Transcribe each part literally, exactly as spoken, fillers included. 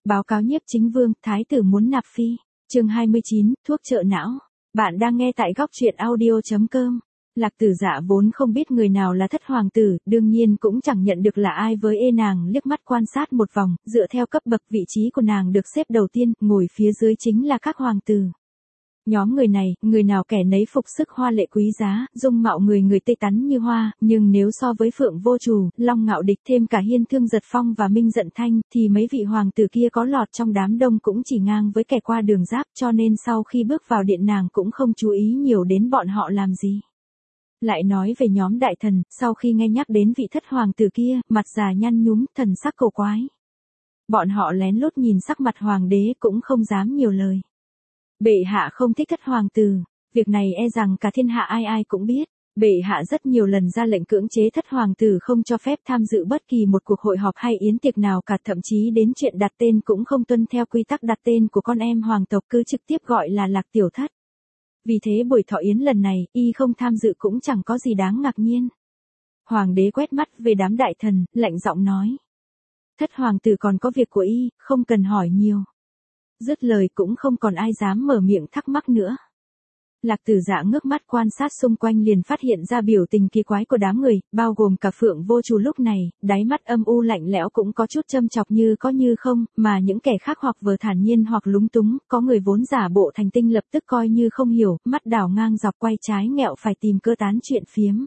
Báo cáo nhiếp chính vương, thái tử muốn nạp phi. Chương hai mươi chín, thuốc trợ não. Bạn đang nghe tại góc truyện audio chấm com. Lạc Tử Dạ vốn không biết người nào là thất hoàng tử, đương nhiên cũng chẳng nhận được là ai với ê nàng liếc mắt quan sát một vòng, dựa theo cấp bậc vị trí của nàng được xếp đầu tiên, ngồi phía dưới chính là các hoàng tử. Nhóm người này, người nào kẻ nấy phục sức hoa lệ quý giá, dung mạo người người tươi tắn như hoa, nhưng nếu so với Phượng Vô Trù, Long Ngạo Địch thêm cả Hiên Thương Giật Phong và Minh Giận Thanh, thì mấy vị hoàng tử kia có lọt trong đám đông cũng chỉ ngang với kẻ qua đường giáp, cho nên sau khi bước vào điện nàng cũng không chú ý nhiều đến bọn họ làm gì. Lại nói về nhóm đại thần, sau khi nghe nhắc đến vị thất hoàng tử kia, mặt già nhăn nhúm, thần sắc cầu quái. Bọn họ lén lút nhìn sắc mặt hoàng đế cũng không dám nhiều lời. Bệ hạ không thích thất hoàng tử, việc này e rằng cả thiên hạ ai ai cũng biết. Bệ hạ rất nhiều lần ra lệnh cưỡng chế thất hoàng tử không cho phép tham dự bất kỳ một cuộc hội họp hay yến tiệc nào cả, thậm chí đến chuyện đặt tên cũng không tuân theo quy tắc đặt tên của con em hoàng tộc, cứ trực tiếp gọi là Lạc tiểu thất. Vì thế buổi thọ yến lần này, y không tham dự cũng chẳng có gì đáng ngạc nhiên. Hoàng đế quét mắt về đám đại thần, lạnh giọng nói. Thất hoàng tử còn có việc của y, không cần hỏi nhiều. Dứt lời cũng không còn ai dám mở miệng thắc mắc nữa. Lạc Tử Dạ ngước mắt quan sát xung quanh liền phát hiện ra biểu tình kỳ quái của đám người, bao gồm cả Phượng Vô Trù lúc này, đáy mắt âm u lạnh lẽo cũng có chút châm chọc như có như không, mà những kẻ khác hoặc vờ thản nhiên hoặc lúng túng, có người vốn giả bộ thành tinh lập tức coi như không hiểu, mắt đảo ngang dọc quay trái nghẹo phải tìm cơ tán chuyện phiếm.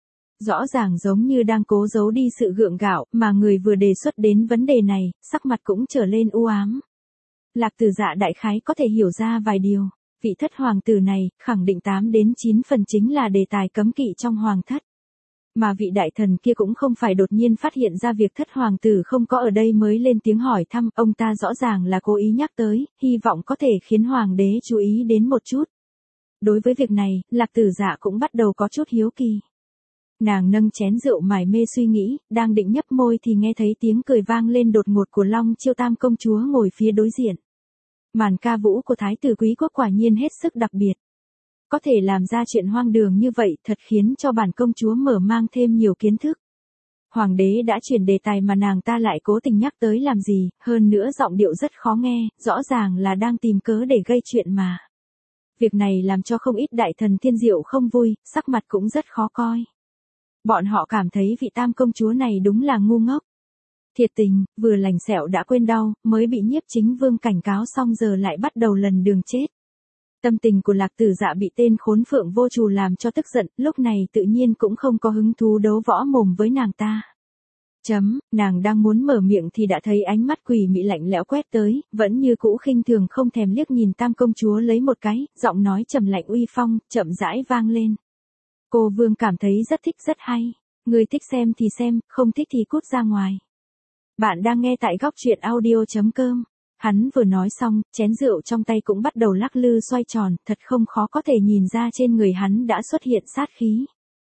Rõ ràng giống như đang cố giấu đi sự gượng gạo, mà người vừa đề xuất đến vấn đề này, sắc mặt cũng trở lên u ám. Lạc Tử Dạ đại khái có thể hiểu ra vài điều. Vị thất hoàng tử này, khẳng định tám đến chín phần chính là đề tài cấm kỵ trong hoàng thất. Mà vị đại thần kia cũng không phải đột nhiên phát hiện ra việc thất hoàng tử không có ở đây mới lên tiếng hỏi thăm, ông ta rõ ràng là cố ý nhắc tới, hy vọng có thể khiến hoàng đế chú ý đến một chút. Đối với việc này, Lạc Tử Dạ cũng bắt đầu có chút hiếu kỳ. Nàng nâng chén rượu mải mê suy nghĩ, đang định nhấp môi thì nghe thấy tiếng cười vang lên đột ngột của Long Chiêu Tam công chúa ngồi phía đối diện. Màn ca vũ của thái tử quý quốc quả nhiên hết sức đặc biệt. Có thể làm ra chuyện hoang đường như vậy thật khiến cho bản công chúa mở mang thêm nhiều kiến thức. Hoàng đế đã chuyển đề tài mà nàng ta lại cố tình nhắc tới làm gì, hơn nữa giọng điệu rất khó nghe, rõ ràng là đang tìm cớ để gây chuyện mà. Việc này làm cho không ít đại thần thiên diệu không vui, sắc mặt cũng rất khó coi. Bọn họ cảm thấy vị tam công chúa này đúng là ngu ngốc. Thiệt tình, vừa lành sẹo đã quên đau, mới bị nhiếp chính vương cảnh cáo xong giờ lại bắt đầu lần đường chết. Tâm tình của Lạc Tử Dạ bị tên khốn Phượng Vô Trù làm cho tức giận, lúc này tự nhiên cũng không có hứng thú đấu võ mồm với nàng ta. Chấm, nàng đang muốn mở miệng thì đã thấy ánh mắt quỷ mị lạnh lẽo quét tới, vẫn như cũ khinh thường không thèm liếc nhìn tam công chúa lấy một cái, giọng nói trầm lạnh uy phong, chậm rãi vang lên. Cô vương cảm thấy rất thích rất hay, người thích xem thì xem, không thích thì cút ra ngoài. Bạn đang nghe tại góc truyện audio chấm com. Hắn vừa nói xong, chén rượu trong tay cũng bắt đầu lắc lư xoay tròn, thật không khó có thể nhìn ra trên người hắn đã xuất hiện sát khí.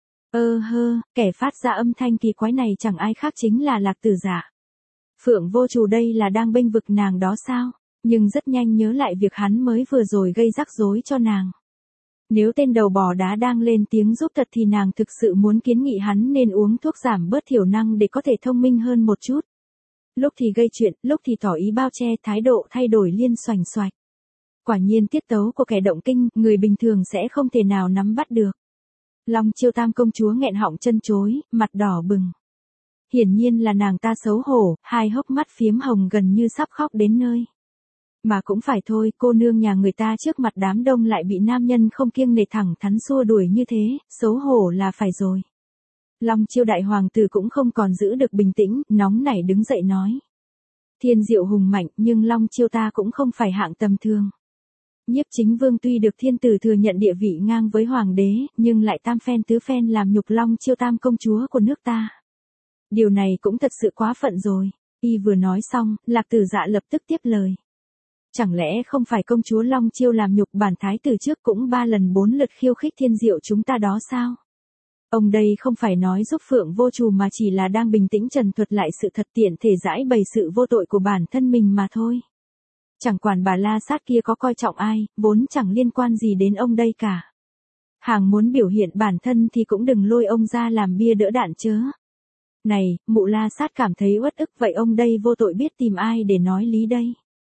Ơ hơ, kẻ phát ra âm thanh kỳ quái này chẳng ai khác chính là Lạc Tử Dạ. Phượng Vô Trù đây là đang bênh vực nàng đó sao? Nhưng rất nhanh nhớ lại việc hắn mới vừa rồi gây rắc rối cho nàng. Nếu tên đầu bò đá đang lên tiếng giúp thật thì nàng thực sự muốn kiến nghị hắn nên uống thuốc giảm bớt thiểu năng để có thể thông minh hơn một chút. Lúc thì gây chuyện, lúc thì tỏ ý bao che, thái độ thay đổi liên xoành xoạch. Quả nhiên tiết tấu của kẻ động kinh, người bình thường sẽ không thể nào nắm bắt được. Long Chiêu Tam công chúa nghẹn họng chân chối, mặt đỏ bừng. Hiển nhiên là nàng ta xấu hổ, hai hốc mắt phiếm hồng gần như sắp khóc đến nơi. Mà cũng phải thôi, cô nương nhà người ta trước mặt đám đông lại bị nam nhân không kiêng nể thẳng thắn xua đuổi như thế, xấu hổ là phải rồi. Long Chiêu đại hoàng tử cũng không còn giữ được bình tĩnh, nóng nảy đứng dậy nói. Thiên diệu hùng mạnh nhưng Long Chiêu ta cũng không phải hạng tầm thường. Nhiếp chính vương tuy được thiên tử thừa nhận địa vị ngang với hoàng đế, nhưng lại tam phen tứ phen làm nhục Long Chiêu tam công chúa của nước ta. Điều này cũng thật sự quá phận rồi. Y vừa nói xong, Lạc Tử Dạ lập tức tiếp lời. Chẳng lẽ không phải công chúa Long Chiêu làm nhục bản thái tử trước cũng ba lần bốn lượt khiêu khích thiên diệu chúng ta đó sao? Ông đây không phải nói giúp Phượng Vô Trù mà chỉ là đang bình tĩnh trần thuật lại sự thật tiện thể giải bày sự vô tội của bản thân mình mà thôi. Chẳng quản bà La Sát kia có coi trọng ai, vốn chẳng liên quan gì đến ông đây cả. Hàng muốn biểu hiện bản thân thì cũng đừng lôi ông ra làm bia đỡ đạn chớ. Này, mụ La Sát cảm thấy uất ức vậy ông đây vô tội biết tìm ai để nói lý đây.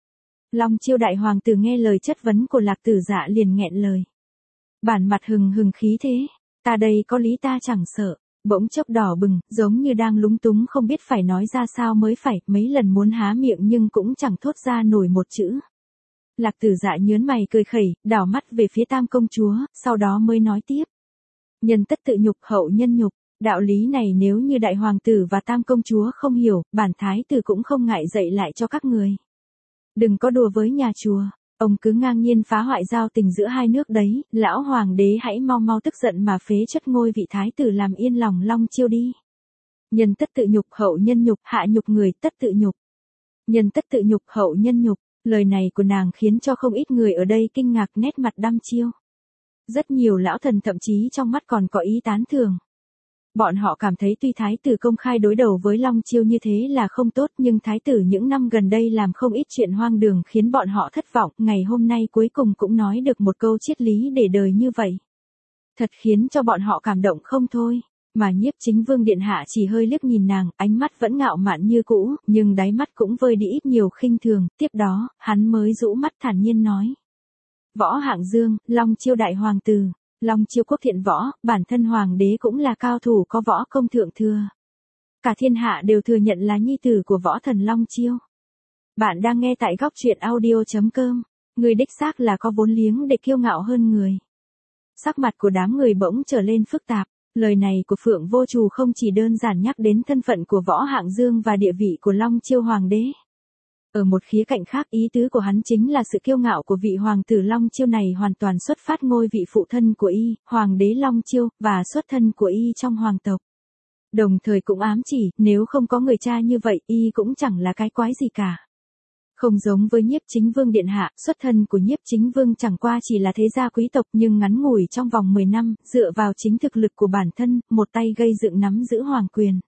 Long Chiêu đại hoàng tử nghe lời chất vấn của Lạc Tử Dạ liền nghẹn lời. Bản mặt hừng hừng khí thế, ta đây có lý ta chẳng sợ, bỗng chốc đỏ bừng, giống như đang lúng túng không biết phải nói ra sao mới phải, mấy lần muốn há miệng nhưng cũng chẳng thốt ra nổi một chữ. Lạc Tử Dạ nhớn mày cười khẩy, đảo mắt về phía Tam công chúa, sau đó mới nói tiếp. Nhân tất tự nhục, hậu nhân nhục, đạo lý này nếu như đại hoàng tử và Tam công chúa không hiểu, bản thái tử cũng không ngại dạy lại cho các người. Đừng có đùa với nhà chùa, ông cứ ngang nhiên phá hoại giao tình giữa hai nước đấy, lão hoàng đế hãy mau mau tức giận mà phế chất ngôi vị thái tử làm yên lòng Long Chiêu đi. Nhân tất tự nhục, hậu nhân nhục, hạ nhục người tất tự nhục. Nhân tất tự nhục, hậu nhân nhục, lời này của nàng khiến cho không ít người ở đây kinh ngạc nét mặt đăm chiêu. Rất nhiều lão thần thậm chí trong mắt còn có ý tán thưởng. Bọn họ cảm thấy tuy thái tử công khai đối đầu với Long Chiêu như thế là không tốt nhưng thái tử những năm gần đây làm không ít chuyện hoang đường khiến bọn họ thất vọng, ngày hôm nay cuối cùng cũng nói được một câu triết lý để đời như vậy. Thật khiến cho bọn họ cảm động không thôi, mà Nhiếp Chính Vương điện hạ chỉ hơi liếc nhìn nàng, ánh mắt vẫn ngạo mạn như cũ, nhưng đáy mắt cũng vơi đi ít nhiều khinh thường, tiếp đó, hắn mới rũ mắt thản nhiên nói. Võ Hạng Dương, Long Chiêu đại hoàng tử. Long Chiêu quốc thiện võ, bản thân hoàng đế cũng là cao thủ có võ công thượng thừa. Cả thiên hạ đều thừa nhận là nhi tử của võ thần Long Chiêu. Bạn đang nghe tại góc truyện audio chấm com, người đích xác là có vốn liếng để kiêu ngạo hơn người. Sắc mặt của đám người bỗng trở lên phức tạp, lời này của Phượng Vô Trù không chỉ đơn giản nhắc đến thân phận của Võ Hạng Dương và địa vị của Long Chiêu hoàng đế. Ở một khía cạnh khác ý tứ của hắn chính là sự kiêu ngạo của vị hoàng tử Long Chiêu này hoàn toàn xuất phát ngôi vị phụ thân của y, hoàng đế Long Chiêu, và xuất thân của y trong hoàng tộc. Đồng thời cũng ám chỉ, nếu không có người cha như vậy, y cũng chẳng là cái quái gì cả. Không giống với Nhiếp Chính Vương điện hạ, xuất thân của Nhiếp Chính Vương chẳng qua chỉ là thế gia quý tộc nhưng ngắn ngủi trong vòng mười năm, dựa vào chính thực lực của bản thân, một tay gây dựng nắm giữ hoàng quyền.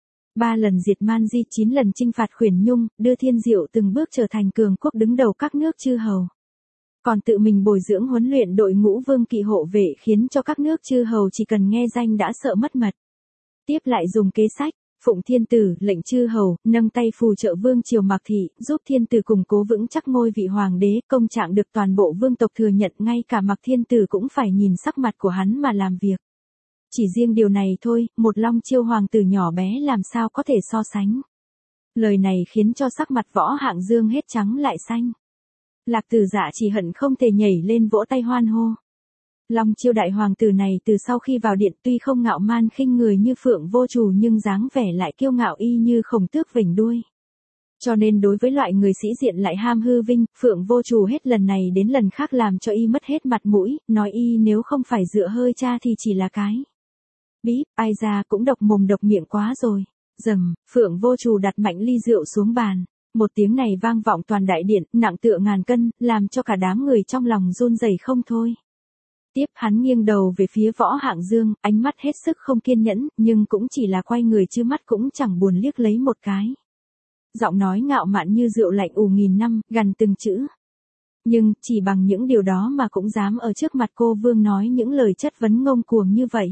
Ba lần diệt Man Di, chín lần chinh phạt Khuyển Nhung, đưa Thiên Diệu từng bước trở thành cường quốc đứng đầu các nước chư hầu. Còn tự mình bồi dưỡng huấn luyện đội ngũ vương kỵ hộ vệ khiến cho các nước chư hầu chỉ cần nghe danh đã sợ mất mật. Tiếp lại dùng kế sách, Phụng Thiên Tử, lệnh chư hầu, nâng tay phù trợ vương triều Mạc Thị, giúp Thiên Tử củng cố vững chắc ngôi vị hoàng đế, công trạng được toàn bộ vương tộc thừa nhận, ngay cả Mạc Thiên Tử cũng phải nhìn sắc mặt của hắn mà làm việc. Chỉ riêng điều này thôi, một Long Chiêu hoàng tử nhỏ bé làm sao có thể so sánh. Lời này khiến cho sắc mặt Võ Hạng Dương hết trắng lại xanh. Lạc Tử Dạ chỉ hận không thể nhảy lên vỗ tay hoan hô. Long Chiêu đại hoàng tử này từ sau khi vào điện tuy không ngạo man khinh người như Phượng Vô Trù nhưng dáng vẻ lại kiêu ngạo y như khổng tước vểnh đuôi. Cho nên đối với loại người sĩ diện lại ham hư vinh, Phượng Vô Trù hết lần này đến lần khác làm cho y mất hết mặt mũi, nói y nếu không phải dựa hơi cha thì chỉ là cái. Bíp, ai ra cũng độc mồm độc miệng quá rồi. Dầm, Phượng Vô Trù đặt mạnh ly rượu xuống bàn. Một tiếng này vang vọng toàn đại điện, nặng tựa ngàn cân, làm cho cả đám người trong lòng run rẩy không thôi. Tiếp hắn nghiêng đầu về phía Võ Hạng Dương, ánh mắt hết sức không kiên nhẫn, nhưng cũng chỉ là quay người chứ mắt cũng chẳng buồn liếc lấy một cái. Giọng nói ngạo mạn như rượu lạnh ủ nghìn năm, gằn từng chữ. Nhưng, chỉ bằng những điều đó mà cũng dám ở trước mặt cô Vương nói những lời chất vấn ngông cuồng như vậy.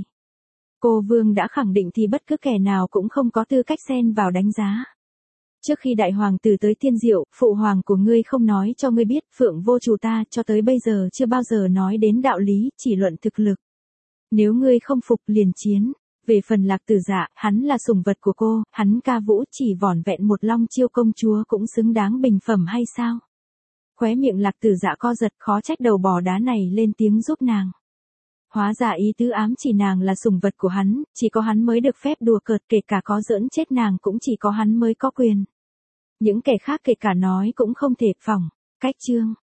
Cô Vương đã khẳng định thì bất cứ kẻ nào cũng không có tư cách xen vào đánh giá. Trước khi đại hoàng tử tới Thiên Diệu, phụ hoàng của ngươi không nói cho ngươi biết, Phượng Vô Trù ta cho tới bây giờ chưa bao giờ nói đến đạo lý, chỉ luận thực lực. Nếu ngươi không phục liền chiến. Về phần Lạc Tử Dạ, hắn là sủng vật của cô, hắn ca vũ chỉ vỏn vẹn một Long Chiêu công chúa cũng xứng đáng bình phẩm hay sao? Khóe miệng Lạc Tử Dạ co giật, khó trách đầu bò đá này lên tiếng giúp nàng. Hóa ra ý tứ ám chỉ nàng là sủng vật của hắn, chỉ có hắn mới được phép đùa cợt, kể cả có giỡn chết nàng cũng chỉ có hắn mới có quyền. Những kẻ khác kể cả nói cũng không thể phỏng. Cách chương